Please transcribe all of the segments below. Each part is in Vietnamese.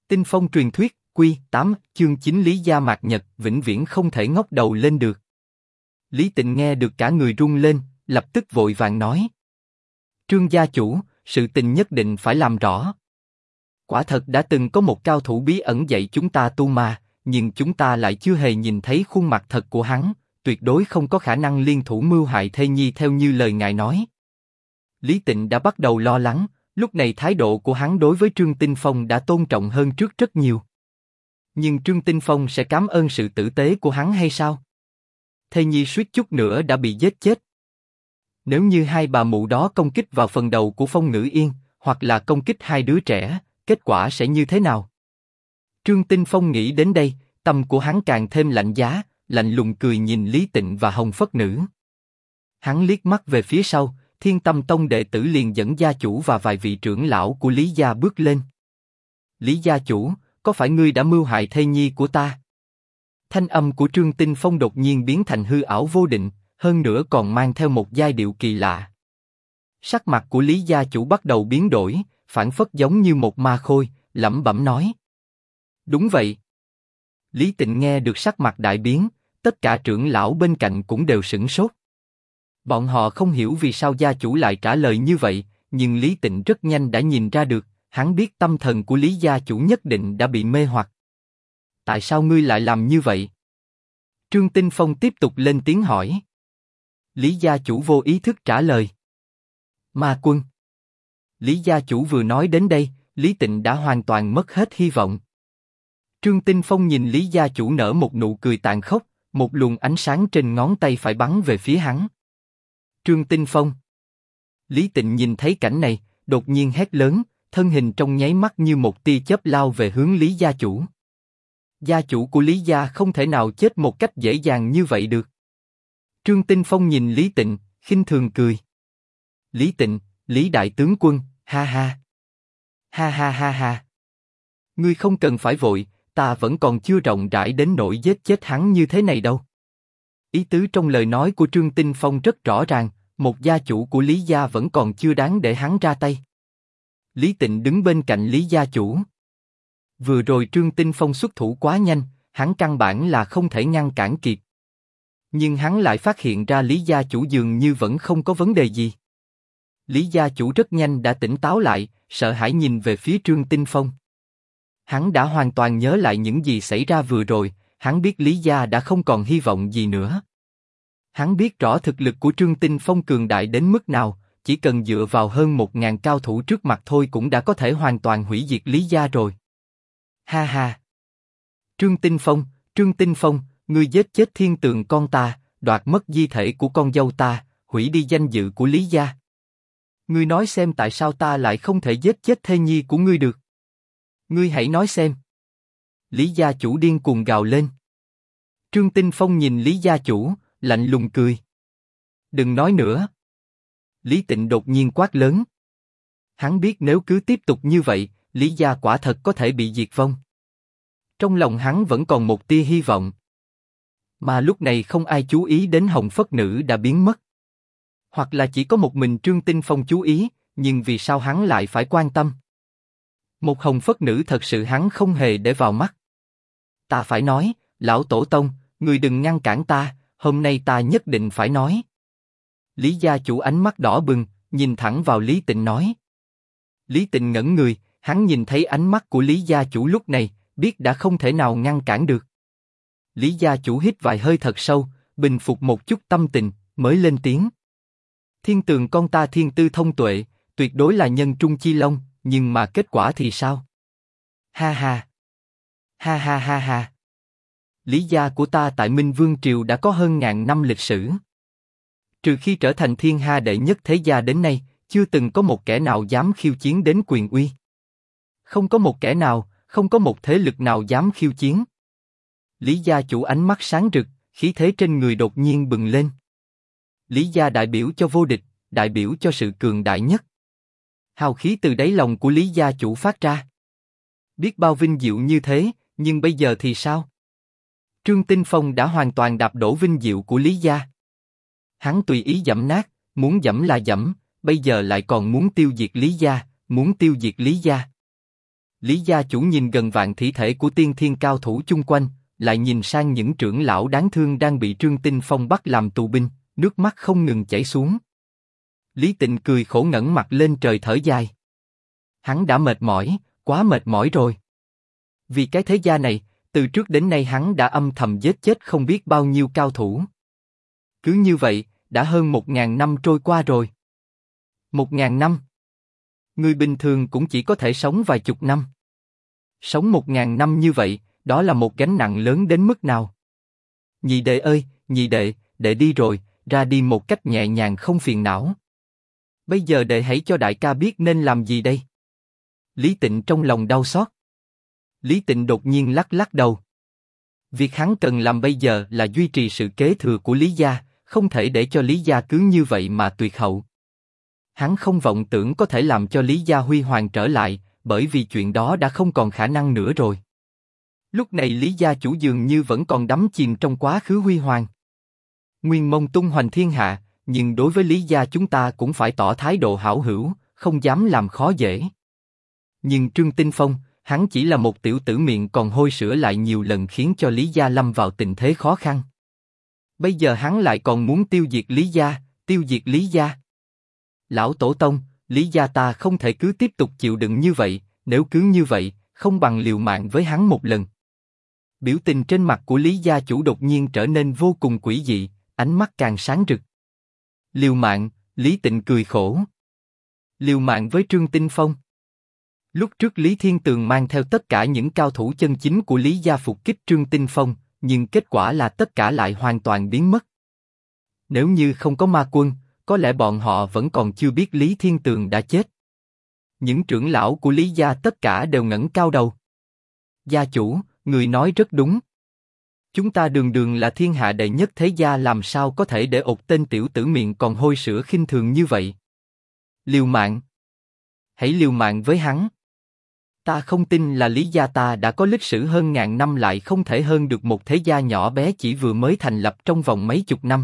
Tinh phong truyền thuyết, Quy 8, chương 9 Lý Gia Mạt Nhật, vĩnh viễn không thể ngóc đầu lên được. Lý Tịnh nghe được cả người run lên, lập tức vội vàng nói. Trương gia chủ, sự tình nhất định phải làm rõ. Quả thật đã từng có một cao thủ bí ẩn dạy chúng ta tu ma, nhưng chúng ta lại chưa hề nhìn thấy khuôn mặt thật của hắn, tuyệt đối không có khả năng liên thủ mưu hại thê nhi theo như lời ngài nói. Lý Tịnh đã bắt đầu lo lắng, lúc này thái độ của hắn đối với Trương Tinh Phong đã tôn trọng hơn trước rất nhiều. Nhưng Trương Tinh Phong sẽ cảm ơn sự tử tế của hắn hay sao? Thê nhi suýt chút nữa đã bị giết chết. Nếu như hai bà mụ đó công kích vào phần đầu của Phong Ngữ Yên, hoặc là công kích hai đứa trẻ, kết quả sẽ như thế nào? Trương Tinh Phong nghĩ đến đây, tâm của hắn càng thêm lạnh giá, lạnh lùng cười nhìn Lý Tịnh và Hồng Phất Nữ. Hắn liếc mắt về phía sau, Thiên Tâm Tông đệ tử liền dẫn gia chủ và vài vị trưởng lão của Lý gia bước lên. Lý gia chủ, có phải ngươi đã mưu hại thê nhi của ta? Thanh âm của Trương Tinh Phong đột nhiên biến thành hư ảo vô định, hơn nữa còn mang theo một giai điệu kỳ lạ. Sắc mặt của Lý gia chủ bắt đầu biến đổi, phảng phất giống như một ma khôi, lẩm bẩm nói. Đúng vậy. Lý Tịnh nghe được sắc mặt đại biến, tất cả trưởng lão bên cạnh cũng đều sửng sốt. Bọn họ không hiểu vì sao gia chủ lại trả lời như vậy, nhưng Lý Tịnh rất nhanh đã nhìn ra được, hắn biết tâm thần của Lý gia chủ nhất định đã bị mê hoặc. Tại sao ngươi lại làm như vậy? Trương Tinh Phong tiếp tục lên tiếng hỏi. Lý gia chủ vô ý thức trả lời. Ma quân. Lý gia chủ vừa nói đến đây, Lý Tịnh đã hoàn toàn mất hết hy vọng. Trương Tinh Phong nhìn Lý gia chủ nở một nụ cười tàn khốc, một luồng ánh sáng trên ngón tay phải bắn về phía hắn. Trương Tinh Phong. Lý Tịnh nhìn thấy cảnh này, đột nhiên hét lớn, thân hình trong nháy mắt như một tia chớp lao về hướng Lý gia chủ. Gia chủ của Lý gia không thể nào chết một cách dễ dàng như vậy được. Trương Tinh Phong nhìn Lý Tịnh, khinh thường cười. Lý Tịnh, Lý đại tướng quân, ha ha. Ha ha ha ha. Ngươi không cần phải vội, ta vẫn còn chưa rộng rãi đến nỗi giết chết hắn như thế này đâu. Ý tứ trong lời nói của Trương Tinh Phong rất rõ ràng, một gia chủ của Lý gia vẫn còn chưa đáng để hắn ra tay. Lý Tịnh đứng bên cạnh Lý gia chủ. Vừa rồi Trương Tinh Phong xuất thủ quá nhanh, hắn căn bản là không thể ngăn cản kịp. Nhưng hắn lại phát hiện ra Lý gia chủ dường như vẫn không có vấn đề gì. Lý gia chủ rất nhanh đã tỉnh táo lại, sợ hãi nhìn về phía Trương Tinh Phong. Hắn đã hoàn toàn nhớ lại những gì xảy ra vừa rồi, hắn biết Lý gia đã không còn hy vọng gì nữa. Hắn biết rõ thực lực của Trương Tinh Phong cường đại đến mức nào, chỉ cần dựa vào hơn 1000 cao thủ trước mặt thôi cũng đã có thể hoàn toàn hủy diệt Lý gia rồi. Ha ha. Trương Tinh Phong, ngươi giết chết Thiên Tường con ta, đoạt mất di thể của con dâu ta, hủy đi danh dự của Lý gia. Ngươi nói xem tại sao ta lại không thể giết chết thê nhi của ngươi được? Ngươi hãy nói xem. Lý gia chủ điên cuồng gào lên. Trương Tinh Phong nhìn Lý gia chủ, lạnh lùng cười. Đừng nói nữa. Lý Tịnh đột nhiên quát lớn. Hắn biết nếu cứ tiếp tục như vậy, Lý gia quả thật có thể bị diệt vong. Trong lòng hắn vẫn còn một tia hy vọng. Mà lúc này không ai chú ý đến Hồng Phất Nữ đã biến mất. Hoặc là chỉ có một mình Trương Tinh Phong chú ý, nhưng vì sao hắn lại phải quan tâm? Một Hồng Phất Nữ thật sự hắn không hề để vào mắt. Ta phải nói, lão tổ tông, người đừng ngăn cản ta, hôm nay ta nhất định phải nói. Lý gia chủ ánh mắt đỏ bừng, nhìn thẳng vào Lý Tịnh nói. Lý Tịnh ngẩn người, hắn nhìn thấy ánh mắt của Lý gia chủ lúc này, biết đã không thể nào ngăn cản được. Lý gia chủ hít vài hơi thật sâu, bình phục một chút tâm tình, mới lên tiếng. Thiên Tường con ta thiên tư thông tuệ, tuyệt đối là nhân trung chi long, nhưng mà kết quả thì sao? Ha ha. Ha ha ha ha. Lý gia của ta tại Minh Vương Triều đã có hơn 1000 năm lịch sử. Trừ khi trở thành thiên hạ đệ nhất thế gia đến nay, chưa từng có một kẻ nào dám khiêu chiến đến quyền uy. Không có một kẻ nào, không có một thế lực nào dám khiêu chiến. Lý gia chủ ánh mắt sáng rực, khí thế trên người đột nhiên bừng lên. Lý gia đại biểu cho vô địch, đại biểu cho sự cường đại nhất. Hào khí từ đáy lòng của Lý gia chủ phát ra. Biết bao vinh diệu như thế, nhưng bây giờ thì sao? Trương Tinh Phong đã hoàn toàn đạp đổ vinh diệu của Lý gia. Hắn tùy ý giẫm nát, muốn giẫm là giẫm, bây giờ lại còn muốn tiêu diệt Lý gia, muốn tiêu diệt Lý gia. Lý gia chủ nhìn gần vạn thi thể của tiên thiên cao thủ chung quanh, lại nhìn sang những trưởng lão đáng thương đang bị Trương Tinh Phong bắt làm tù binh, nước mắt không ngừng chảy xuống. Lý Tịnh cười khổ ngẩng mặt lên trời thở dài. Hắn đã mệt mỏi, quá mệt mỏi rồi. Vì cái thế gia này, từ trước đến nay hắn đã âm thầm giết chết không biết bao nhiêu cao thủ. Cứ như vậy, đã hơn 1000 năm trôi qua rồi. 1000 năm? Người bình thường cũng chỉ có thể sống vài chục năm. Sống 1000 năm như vậy, đó là một gánh nặng lớn đến mức nào? Nhị đệ ơi, nhị đệ, đệ đi rồi, ra đi một cách nhẹ nhàng không phiền não. Bây giờ đệ hãy cho đại ca biết nên làm gì đây? Lý Tịnh trong lòng đau xót. Lý Tịnh đột nhiên lắc lắc đầu. Việc hắn cần làm bây giờ là duy trì sự kế thừa của Lý gia, không thể để cho Lý gia cứ như vậy mà tuyệt hậu. Hắn không vọng tưởng có thể làm cho Lý gia huy hoàng trở lại, bởi vì chuyện đó đã không còn khả năng nữa rồi. Lúc này Lý gia chủ dường như vẫn còn đắm chìm trong quá khứ huy hoàng. Nguyên Mông tung hoành thiên hạ, nhưng đối với Lý gia chúng ta cũng phải tỏ thái độ hảo hữu, không dám làm khó dễ. Nhưng Trương Tinh Phong, hắn chỉ là một tiểu tử miệng còn hôi sữa lại nhiều lần khiến cho Lý gia lâm vào tình thế khó khăn. Bây giờ hắn lại còn muốn tiêu diệt Lý gia, tiêu diệt Lý gia. Lão Tổ Tông, Lý gia ta không thể cứ tiếp tục chịu đựng như vậy, nếu cứ như vậy, không bằng liều mạng với hắn một lần. Biểu tình trên mặt của Lý gia chủ đột nhiên trở nên vô cùng quỷ dị, ánh mắt càng sáng rực. Liều mạng, Lý Tịnh cười khổ. Liều mạng với Trương Tinh Phong. Lúc trước Lý Thiên Tường mang theo tất cả những cao thủ chân chính của Lý gia phục kích Trương Tinh Phong, nhưng kết quả là tất cả lại hoàn toàn biến mất. Nếu như không có ma quân, có lẽ bọn họ vẫn còn chưa biết Lý Thiên Tường đã chết. Những trưởng lão của Lý gia tất cả đều ngẩng cao đầu. Gia chủ, người nói rất đúng. Chúng ta đường đường là thiên hạ đệ nhất thế gia, làm sao có thể để ột tên tiểu tử miệng còn hôi sữa khinh thường như vậy? Liều mạng. Hãy liều mạng với hắn. Ta không tin là Lý gia ta đã có lịch sử hơn ngàn năm lại không thể hơn được một thế gia nhỏ bé chỉ vừa mới thành lập trong vòng mấy chục năm.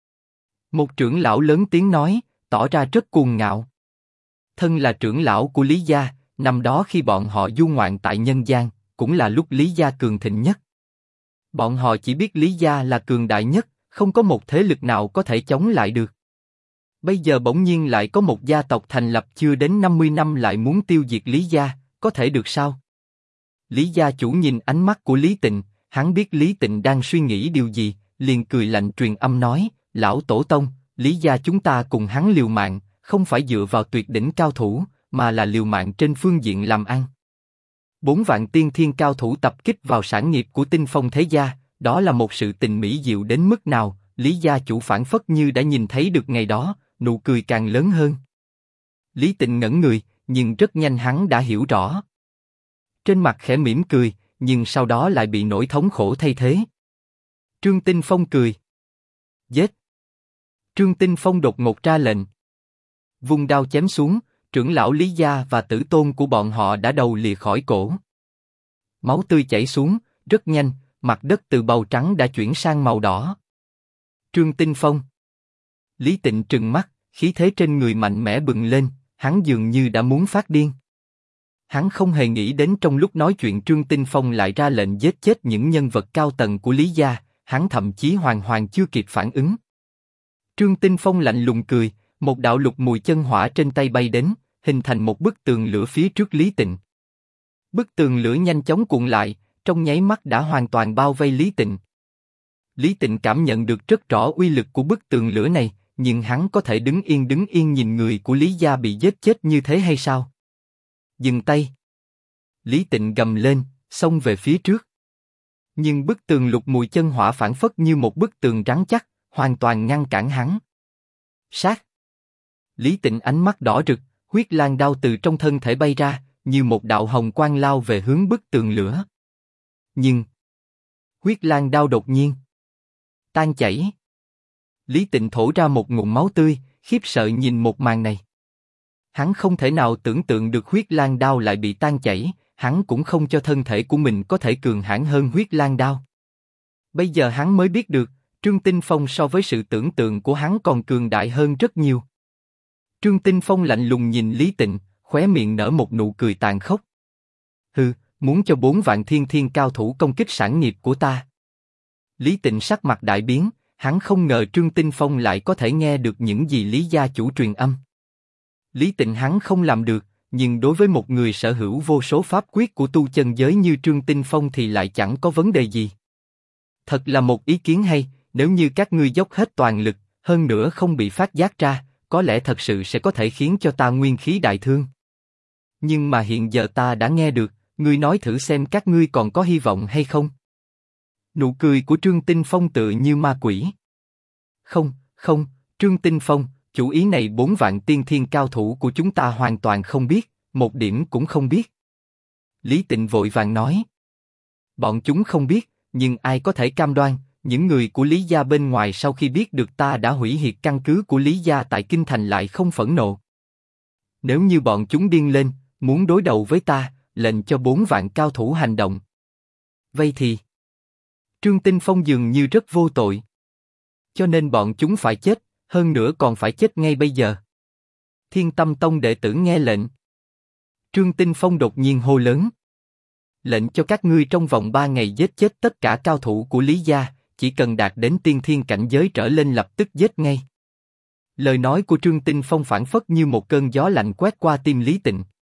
Một trưởng lão lớn tiếng nói, tỏ ra rất cuồng ngạo. Thân là trưởng lão của Lý gia, năm đó khi bọn họ du ngoạn tại nhân gian, cũng là lúc Lý gia cường thịnh nhất. Bọn họ chỉ biết Lý gia là cường đại nhất, không có một thế lực nào có thể chống lại được. Bây giờ bỗng nhiên lại có một gia tộc thành lập chưa đến 50 năm lại muốn tiêu diệt Lý gia, có thể được sao? Lý gia chủ nhìn ánh mắt của Lý Tịnh, hắn biết Lý Tịnh đang suy nghĩ điều gì, liền cười lạnh truyền âm nói, lão tổ tông, Lý gia chúng ta cùng hắn liều mạng, không phải dựa vào tuyệt đỉnh cao thủ, mà là liều mạng trên phương diện làm ăn. 4 vạn tiên thiên cao thủ tập kích vào sản nghiệp của Tinh Phong thế gia, đó là một sự tình mỹ diệu đến mức nào? Lý gia chủ phảng phất như đã nhìn thấy được ngày đó, nụ cười càng lớn hơn. Lý Tịnh ngẩn người, nhưng rất nhanh hắn đã hiểu rõ. Trên mặt khẽ mỉm cười, nhưng sau đó lại bị nỗi thống khổ thay thế. Trương Tinh Phong cười. Giết! Trương Tinh Phong đột ngột ra lệnh. Vung đao chém xuống, trưởng lão Lý gia và tử tôn của bọn họ đã đầu lìa khỏi cổ. Máu tươi chảy xuống, rất nhanh, mặt đất từ màu trắng đã chuyển sang màu đỏ. Trương Tinh Phong. Lý Tịnh trừng mắt, khí thế trên người mạnh mẽ bừng lên, hắn dường như đã muốn phát điên. Hắn không hề nghĩ đến trong lúc nói chuyện Trương Tinh Phong lại ra lệnh giết chết những nhân vật cao tầng của Lý gia, hắn thậm chí hoàn chưa kịp phản ứng. Trương Tinh Phong lạnh lùng cười, một đạo lục mùi chân hỏa trên tay bay đến, hình thành một bức tường lửa phía trước Lý Tịnh. Bức tường lửa nhanh chóng cuộn lại, trong nháy mắt đã hoàn toàn bao vây Lý Tịnh. Lý Tịnh cảm nhận được rất rõ uy lực của bức tường lửa này, nhưng hắn có thể đứng yên nhìn người của Lý gia bị giết chết như thế hay sao? Dừng tay! Lý Tịnh gầm lên, xông về phía trước. Nhưng bức tường lục mùi chân hỏa phản phất như một bức tường rắn chắc, hoàn toàn ngăn cản hắn. Sát! Lý Tịnh ánh mắt đỏ rực, huyết lang đao từ trong thân thể bay ra, như một đạo hồng quang lao về hướng bức tường lửa. Nhưng huyết lang đao đột nhiên tan chảy. Lý Tịnh thổ ra một ngụm máu tươi, khiếp sợ nhìn một màn này. Hắn không thể nào tưởng tượng được huyết lang đao lại bị tan chảy, hắn cũng không cho thân thể của mình có thể cường hãn hơn huyết lang đao. Bây giờ hắn mới biết được, Trương Tinh Phong so với sự tưởng tượng của hắn còn cường đại hơn rất nhiều. Trương Tinh Phong lạnh lùng nhìn Lý Tịnh, khóe miệng nở một nụ cười tàn khốc. Hừ, muốn cho 4 vạn thiên thiên cao thủ công kích sản nghiệp của ta. Lý Tịnh sắc mặt đại biến, hắn không ngờ Trương Tinh Phong lại có thể nghe được những gì Lý gia chủ truyền âm. Lý Tịnh hắn không làm được, nhưng đối với một người sở hữu vô số pháp quyết của tu chân giới như Trương Tinh Phong thì lại chẳng có vấn đề gì. Thật là một ý kiến hay, nếu như các ngươi dốc hết toàn lực, hơn nữa không bị phát giác ra, có lẽ thật sự sẽ có thể khiến cho ta nguyên khí đại thương. Nhưng mà hiện giờ ta đã nghe được, ngươi nói thử xem các ngươi còn có hy vọng hay không? Nụ cười của Trương Tinh Phong tựa như ma quỷ. Không, không, Trương Tinh Phong, chủ ý này 4 vạn tiên thiên cao thủ của chúng ta hoàn toàn không biết, một điểm cũng không biết. Lý Tịnh vội vàng nói. Bọn chúng không biết, nhưng ai có thể cam đoan, những người của Lý gia bên ngoài sau khi biết được ta đã hủy diệt căn cứ của Lý gia tại Kinh Thành lại không phẫn nộ. Nếu như bọn chúng điên lên, muốn đối đầu với ta, lệnh cho 4 vạn cao thủ hành động. Vậy thì, Trương Tinh Phong dường như rất vô tội. Cho nên bọn chúng phải chết, hơn nữa còn phải chết ngay bây giờ. Thiên Tâm Tông đệ tử nghe lệnh. Trương Tinh Phong đột nhiên hô lớn. Lệnh cho các ngươi trong vòng 3 ngày giết chết tất cả cao thủ của Lý gia, chỉ cần đạt đến tiên thiên cảnh giới trở lên lập tức giết ngay. Lời nói của Trương Tinh Phong phảng phất như một cơn gió lạnh quét qua tim Lý Tịnh.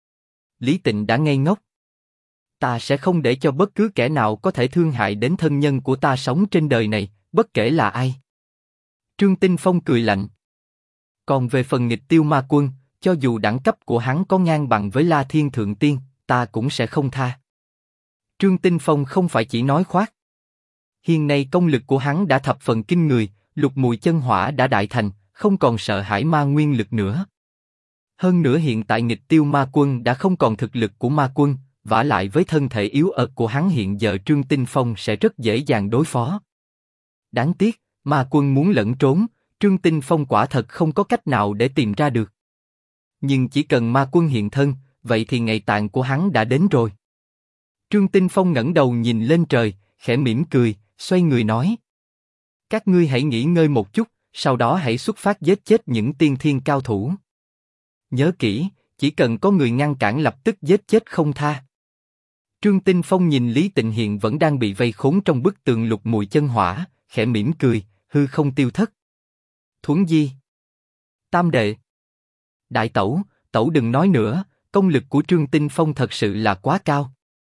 Lý Tịnh đã ngây ngốc. Ta sẽ không để cho bất cứ kẻ nào có thể thương hại đến thân nhân của ta sống trên đời này, bất kể là ai. Trương Tinh Phong cười lạnh. Còn về phần Nghịch Tiêu Ma Quân, cho dù đẳng cấp của hắn có ngang bằng với La Thiên Thượng Tiên, ta cũng sẽ không tha. Trương Tinh Phong không phải chỉ nói khoác. Hiện nay công lực của hắn đã thập phần kinh người, lục mùi chân hỏa đã đại thành, không còn sợ hãi ma nguyên lực nữa. Hơn nữa hiện tại Nghịch Tiêu Ma Quân đã không còn thực lực của ma quân, vả lại với thân thể yếu ớt của hắn hiện giờ Trương Tinh Phong sẽ rất dễ dàng đối phó. Đáng tiếc, ma quân muốn lẫn trốn, Trương Tinh Phong quả thật không có cách nào để tìm ra được. Nhưng chỉ cần ma quân hiện thân, vậy thì ngày tàn của hắn đã đến rồi. Trương Tinh Phong ngẩng đầu nhìn lên trời, khẽ mỉm cười, xoay người nói: các ngươi hãy nghỉ ngơi một chút, sau đó hãy xuất phát giết chết những tiên thiên cao thủ. Nhớ kỹ, chỉ cần có người ngăn cản lập tức giết chết không tha. Trương Tinh Phong nhìn Lý Tịnh hiện vẫn đang bị vây khốn trong bức tường lục mùi chân hỏa, khẽ mỉm cười, hư không tiêu thất. Thuấn Di, Tam đệ, Đại Tẩu, Tẩu đừng nói nữa, công lực của Trương Tinh Phong thật sự là quá cao.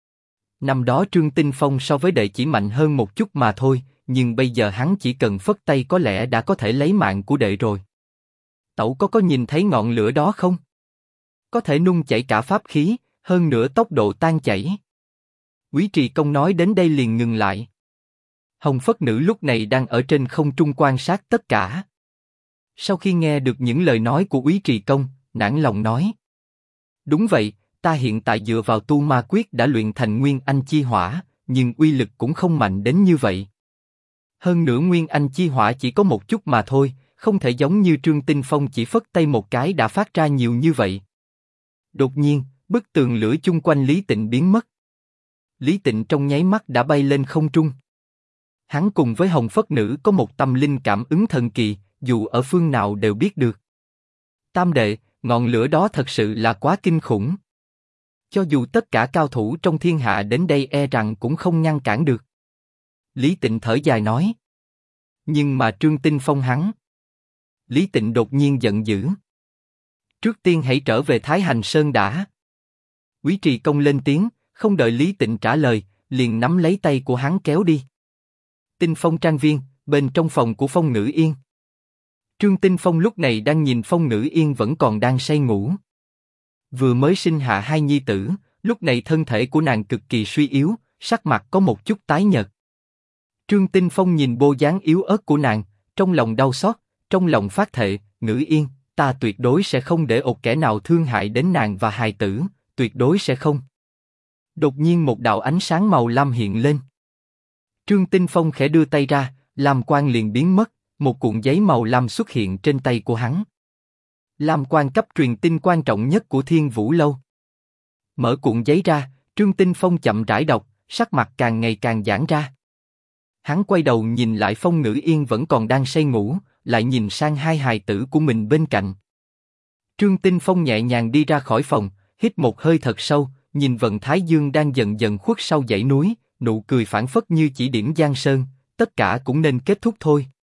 Năm đó Trương Tinh Phong so với đệ chỉ mạnh hơn một chút mà thôi, nhưng bây giờ hắn chỉ cần phất tay có lẽ đã có thể lấy mạng của đệ rồi. Tẩu có nhìn thấy ngọn lửa đó không? Có thể nung chảy cả pháp khí, hơn nữa tốc độ tan chảy. Quý Trì Công nói đến đây liền ngừng lại. Hồng Phất Nữ lúc này đang ở trên không trung quan sát tất cả. Sau khi nghe được những lời nói của Quý Trì Công, nản lòng nói: đúng vậy, ta hiện tại dựa vào tu ma quyết đã luyện thành Nguyên Anh Chi Hỏa, nhưng uy lực cũng không mạnh đến như vậy. Hơn nữa Nguyên Anh Chi Hỏa chỉ có một chút mà thôi, không thể giống như Trương Tinh Phong chỉ phất tay một cái đã phát ra nhiều như vậy. Đột nhiên, bức tường lửa chung quanh Lý Tịnh biến mất. Lý Tịnh trong nháy mắt đã bay lên không trung. Hắn cùng với Hồng Phất Nữ có một tâm linh cảm ứng thần kỳ, dù ở phương nào đều biết được. Tam đệ, ngọn lửa đó thật sự là quá kinh khủng. Cho dù tất cả cao thủ trong thiên hạ đến đây e rằng cũng không ngăn cản được. Lý Tịnh thở dài nói. Nhưng mà Trương Tinh Phong hắn. Lý Tịnh đột nhiên giận dữ. Trước tiên hãy trở về Thái Hành Sơn đã. Quý Trì Công lên tiếng, không đợi Lý Tịnh trả lời, liền nắm lấy tay của hắn kéo đi. Tinh Phong trang viên, bên trong phòng của Phong Ngữ Yên. Trương Tinh Phong lúc này đang nhìn Phong Ngữ Yên vẫn còn đang say ngủ. Vừa mới sinh hạ 2 nhi tử, lúc này thân thể của nàng cực kỳ suy yếu, sắc mặt có một chút tái nhợt. Trương Tinh Phong nhìn bộ dáng yếu ớt của nàng, trong lòng đau xót, trong lòng phát thệ, Ngữ Yên, ta tuyệt đối sẽ không để một kẻ nào thương hại đến nàng và hài tử, tuyệt đối sẽ không. Đột nhiên một đạo ánh sáng màu lam hiện lên. Trương Tinh Phong khẽ đưa tay ra, lam quang liền biến mất, một cuộn giấy màu lam xuất hiện trên tay của hắn. Lam quang cấp truyền tin quan trọng nhất của Thiên Vũ Lâu. Mở cuộn giấy ra, Trương Tinh Phong chậm rãi đọc, sắc mặt càng ngày càng giãn ra. Hắn quay đầu nhìn lại Phong Ngữ Yên vẫn còn đang say ngủ, lại nhìn sang 2 hài tử của mình bên cạnh. Trương Tinh Phong nhẹ nhàng đi ra khỏi phòng, hít một hơi thật sâu, nhìn vận thái dương đang dần dần khuất sau dãy núi, nụ cười phảng phất như chỉ điểm giang sơn, tất cả cũng nên kết thúc thôi.